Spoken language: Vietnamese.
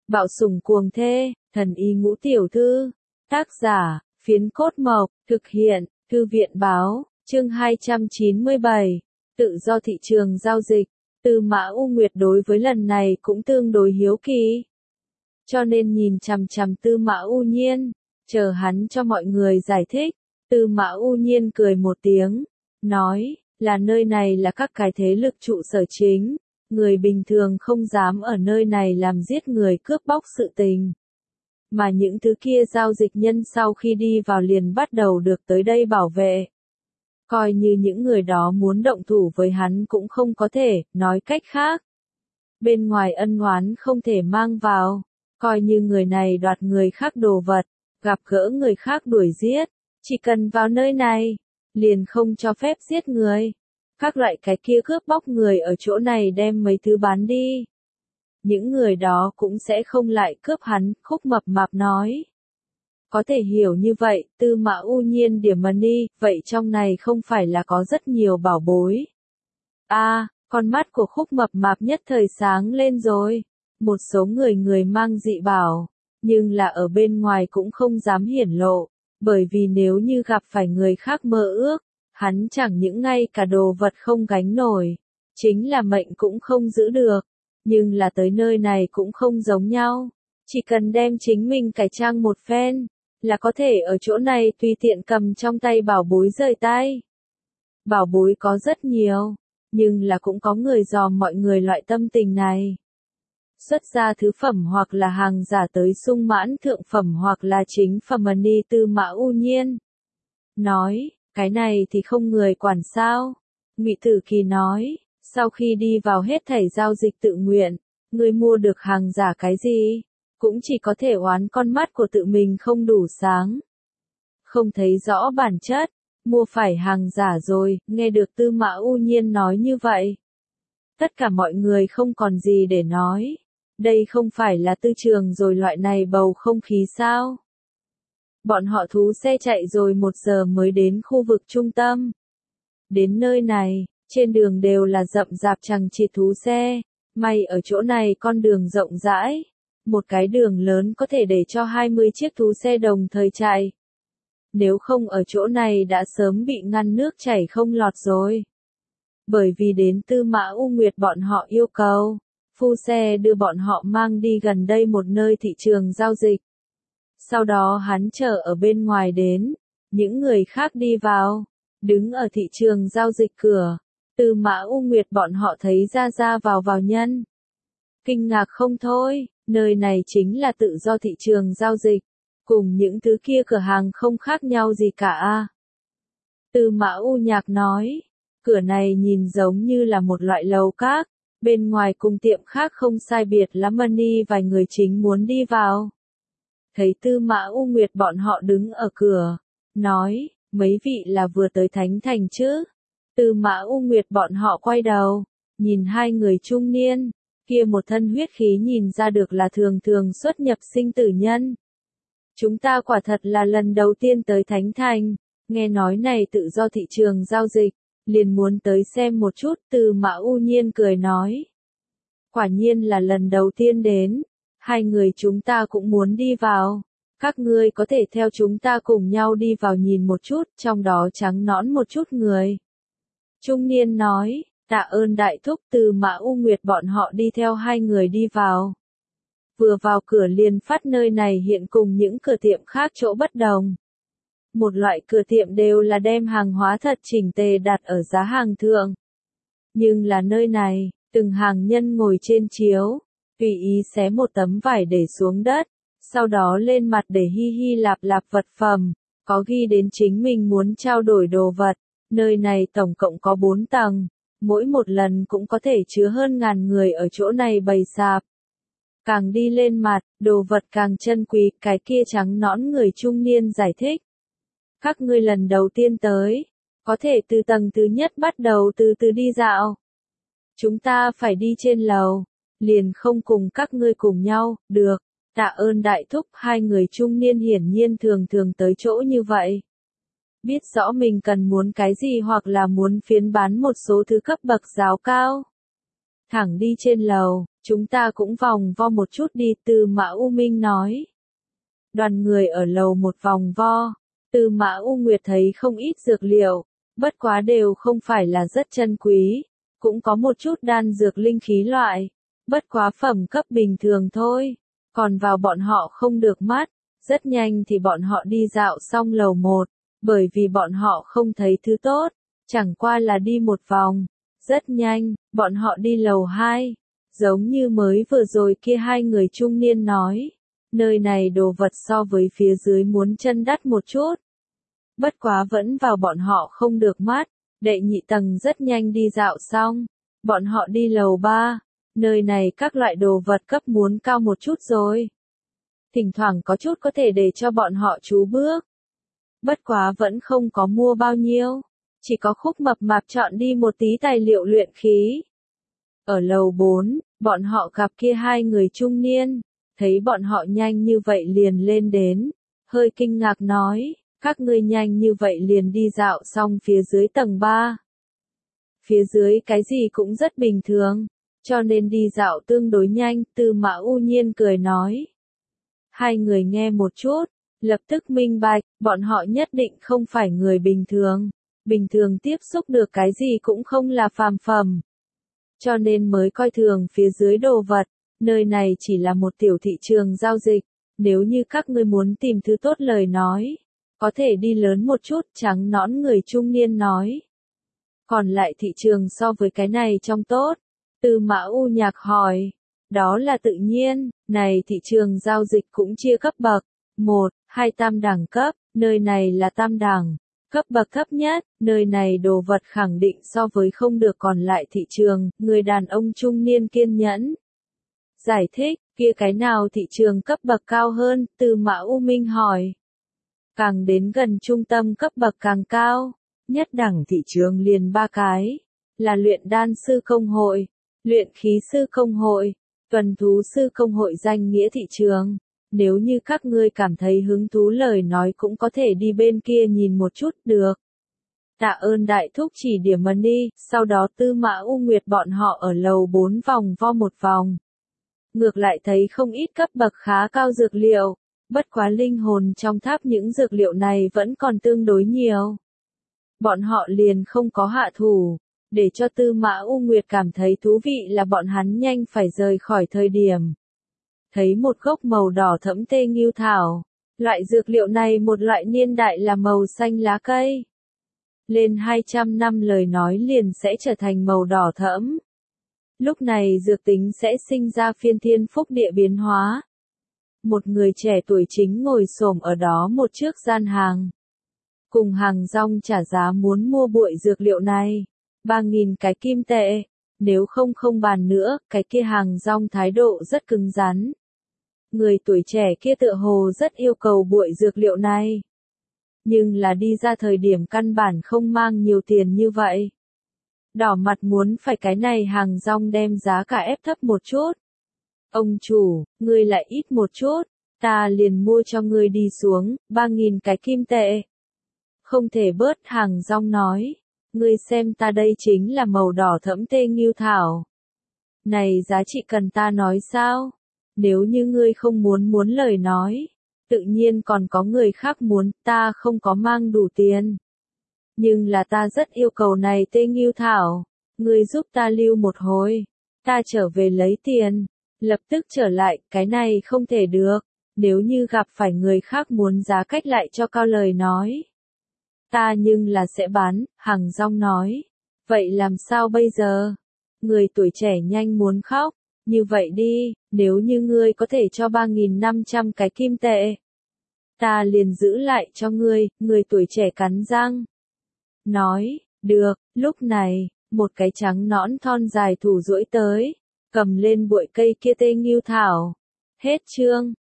Bạo sủng cuồng thê, thần y ngũ tiểu thư. Tác giả, Phiến Cốt Mộc, thực hiện, Thư viện Báo, chương 297, tự do thị trường giao dịch. Tư Mã U Nguyệt đối với lần này cũng tương đối hiếu kỳ. Cho nên nhìn chằm chằm Tư Mã U Nhiên, chờ hắn cho mọi người giải thích. Tư Mã U Nhiên cười một tiếng, nói, là nơi này là các cái thế lực trụ sở chính, người bình thường không dám ở nơi này làm giết người cướp bóc sự tình. Mà những thứ kia giao dịch nhân sau khi đi vào liền bắt đầu được tới đây bảo vệ. Coi như những người đó muốn động thủ với hắn cũng không có thể, nói cách khác. Bên ngoài ân oán không thể mang vào, coi như người này đoạt người khác đồ vật, gặp gỡ người khác đuổi giết, chỉ cần vào nơi này, liền không cho phép giết người. Các loại cái kia cướp bóc người ở chỗ này đem mấy thứ bán đi. Những người đó cũng sẽ không lại cướp hắn, Khúc Mập Mạp nói. Có thể hiểu như vậy, Tư Mã U Nhiên điểm money, vậy trong này không phải là có rất nhiều bảo bối. Con mắt của Khúc Mập Mạp nhất thời sáng lên rồi. Một số người mang dị bảo, nhưng là ở bên ngoài cũng không dám hiển lộ, bởi vì nếu như gặp phải người khác mơ ước, hắn chẳng những ngay cả đồ vật không gánh nổi, chính là mệnh cũng không giữ được. Nhưng là tới nơi này cũng không giống nhau, chỉ cần đem chính mình cải trang một phen, là có thể ở chỗ này tùy tiện cầm trong tay bảo bối rời tay. Bảo bối có rất nhiều, nhưng là cũng có người dòm mọi người loại tâm tình này. Xuất ra thứ phẩm hoặc là hàng giả tới sung mãn thượng phẩm hoặc là chính phẩm money. Tư Mã U Nhiên nói, cái này thì không người quản sao? Ngụy Tử Kỳ nói, sau khi đi vào hết thảy giao dịch tự nguyện, người mua được hàng giả cái gì, cũng chỉ có thể oán con mắt của tự mình không đủ sáng. Không thấy rõ bản chất, mua phải hàng giả rồi. Nghe được Tư Mã U Nhiên nói như vậy, tất cả mọi người không còn gì để nói. Đây không phải là tư trường rồi loại này bầu không khí sao? Bọn họ thú xe chạy rồi 1 giờ mới đến khu vực trung tâm. Đến nơi này, trên đường đều là rậm rạp chằng chịt thú xe. May ở chỗ này con đường rộng rãi. Một cái đường lớn có thể để cho 20 chiếc thú xe đồng thời chạy. Nếu không ở chỗ này đã sớm bị ngăn nước chảy không lọt rồi. Bởi vì đến Tư Mã U Nguyệt bọn họ yêu cầu, phu xe đưa bọn họ mang đi gần đây một nơi thị trường giao dịch. Sau đó hắn chờ ở bên ngoài đến, những người khác đi vào, đứng ở thị trường giao dịch cửa. Tư Mã U Nguyệt bọn họ thấy ra vào nhân. Kinh ngạc không thôi, nơi này chính là tự do thị trường giao dịch, cùng những thứ kia cửa hàng không khác nhau gì cả. Tư Mã U Nhạc nói, cửa này nhìn giống như là một loại lầu các, bên ngoài cùng tiệm khác không sai biệt lắm. Money vài người chính muốn đi vào. Thấy Tư Mã U Nguyệt bọn họ đứng ở cửa, nói, mấy vị là vừa tới Thánh Thành chứ? Tư Mã U Nguyệt bọn họ quay đầu, nhìn hai người trung niên, kia một thân huyết khí nhìn ra được là thường xuất nhập sinh tử nhân. Chúng ta quả thật là lần đầu tiên tới Thánh Thành, nghe nói này tự do thị trường giao dịch, liền muốn tới xem một chút. Tư Mã U Nhiên cười nói, quả nhiên là lần đầu tiên đến, hai người chúng ta cũng muốn đi vào, các ngươi có thể theo chúng ta cùng nhau đi vào nhìn một chút, trong đó trắng nõn một chút người. Trung niên nói, tạ ơn đại thúc. Tư Mã U Nguyệt bọn họ đi theo hai người đi vào. Vừa vào cửa liền phát nơi này hiện cùng những cửa tiệm khác chỗ bất đồng. Một loại cửa tiệm đều là đem hàng hóa thật chỉnh tề đặt ở giá hàng thượng. Nhưng là nơi này, từng hàng nhân ngồi trên chiếu, tùy ý xé một tấm vải để xuống đất, sau đó lên mặt để hi lạp vật phẩm, có ghi đến chính mình muốn trao đổi đồ vật. Nơi này tổng cộng có 4 tầng, mỗi một lần cũng có thể chứa hơn ngàn người ở chỗ này bày sạp. Càng đi lên mặt, đồ vật càng chân quý. Cái kia trắng nõn người trung niên giải thích, các ngươi lần đầu tiên tới, có thể từ tầng thứ nhất bắt đầu từ từ đi dạo. Chúng ta phải đi trên lầu, liền không cùng các ngươi cùng nhau. Được, tạ ơn đại thúc. Hai người trung niên hiển nhiên thường tới chỗ như vậy. Biết rõ mình cần muốn cái gì hoặc là muốn phiến bán một số thứ cấp bậc giáo cao. thẳng đi trên lầu, chúng ta cũng vòng vo một chút đi, Tư Mã U Minh nói. Đoàn người ở lầu một vòng vo, Tư Mã U Nguyệt thấy không ít dược liệu, bất quá đều không phải là rất chân quý, cũng có một chút đan dược linh khí loại, bất quá phẩm cấp bình thường thôi, còn vào bọn họ không được mắt, rất nhanh thì bọn họ đi dạo xong lầu một, bởi vì bọn họ không thấy thứ tốt, chẳng qua là đi một vòng, rất nhanh, bọn họ đi lầu 2, giống như mới vừa rồi kia hai người trung niên nói, nơi này đồ vật so với phía dưới muốn chân đắt một chút. Bất quá vẫn vào bọn họ không được mắt, đệ nhị tầng rất nhanh đi dạo xong, bọn họ đi lầu 3, nơi này các loại đồ vật cấp muốn cao một chút rồi. Thỉnh thoảng có chút có thể để cho bọn họ trú bước. Bất quá vẫn không có mua bao nhiêu, chỉ có Khúc Mập Mạp chọn đi một tí tài liệu luyện khí. Ở lầu 4, bọn họ gặp kia hai người trung niên, thấy bọn họ nhanh như vậy liền lên đến, hơi kinh ngạc nói, các ngươi nhanh như vậy liền đi dạo xong phía dưới tầng 3. Phía dưới cái gì cũng rất bình thường, cho nên đi dạo tương đối nhanh, Tư Mã U Nhiên cười nói. Hai người nghe một chút, lập tức minh bạch, bọn họ nhất định không phải người bình thường tiếp xúc được cái gì cũng không là phàm phẩm. Cho nên mới coi thường phía dưới đồ vật, nơi này chỉ là một tiểu thị trường giao dịch, nếu như các ngươi muốn tìm thứ tốt lời nói, có thể đi lớn một chút, trắng nõn người trung niên nói. Còn lại thị trường so với cái này trong tốt, Tư Mã U Nhạc hỏi, đó là tự nhiên, này thị trường giao dịch cũng chia cấp bậc, 1, 2 tam đẳng cấp, nơi này là tam đẳng. Cấp bậc thấp nhất, nơi này đồ vật khẳng định so với không được còn lại thị trường, người đàn ông trung niên kiên nhẫn. Giải thích, kia cái nào thị trường cấp bậc cao hơn, Tư Mã U Minh hỏi. Càng đến gần trung tâm cấp bậc càng cao, nhất đẳng thị trường liền 3 cái, là luyện đan sư công hội, luyện khí sư công hội, tuần thú sư công hội danh nghĩa thị trường. Nếu như các ngươi cảm thấy hứng thú lời nói cũng có thể đi bên kia nhìn một chút được. Tạ ơn đại thúc chỉ điểm mần đi, sau đó Tư Mã U Nguyệt bọn họ ở lầu 4 vòng vo một vòng. Ngược lại thấy không ít cấp bậc khá cao dược liệu, bất quá linh hồn trong tháp những dược liệu này vẫn còn tương đối nhiều. Bọn họ liền không có hạ thủ, để cho Tư Mã U Nguyệt cảm thấy thú vị là bọn hắn nhanh phải rời khỏi thời điểm. Thấy một gốc màu đỏ thẫm tê ngưu thảo, loại dược liệu này một loại niên đại là màu xanh lá cây. Lên 200 năm lời nói liền sẽ trở thành màu đỏ thẫm. Lúc này dược tính sẽ sinh ra phiên thiên phúc địa biến hóa. Một người trẻ tuổi chính ngồi xổm ở đó một trước gian hàng. Cùng hàng rong trả giá muốn mua bụi dược liệu này. 3.000 cái kim tệ. Nếu không bàn nữa, cái kia hàng rong thái độ rất cứng rắn. Người tuổi trẻ kia tựa hồ rất yêu cầu bụi dược liệu này. Nhưng là đi ra thời điểm căn bản không mang nhiều tiền như vậy. Đỏ mặt muốn phải cái này hàng rong đem giá cả ép thấp một chút. Ông chủ, ngươi lại ít một chút, ta liền mua cho ngươi đi xuống, 3.000 cái kim tệ. Không thể bớt, hàng rong nói. Ngươi xem ta đây chính là màu đỏ thẫm tê ngưu thảo. Này giá trị cần ta nói sao? Nếu như ngươi không muốn lời nói, tự nhiên còn có người khác muốn, ta không có mang đủ tiền. Nhưng là ta rất yêu cầu này tê ngưu thảo, ngươi giúp ta lưu một hồi, ta trở về lấy tiền, lập tức trở lại, cái này không thể được, nếu như gặp phải người khác muốn giá cách lại cho cao lời nói. Ta nhưng là sẽ bán, hàng rong nói. Vậy làm sao bây giờ? Người tuổi trẻ nhanh muốn khóc. Như vậy đi, nếu như ngươi có thể cho 3.500 cái kim tệ. Ta liền giữ lại cho ngươi, người tuổi trẻ cắn răng. Nói, được, lúc này, một cái trắng nõn thon dài thủ duỗi tới. Cầm lên bụi cây kia tê ngưu thảo. Hết chương.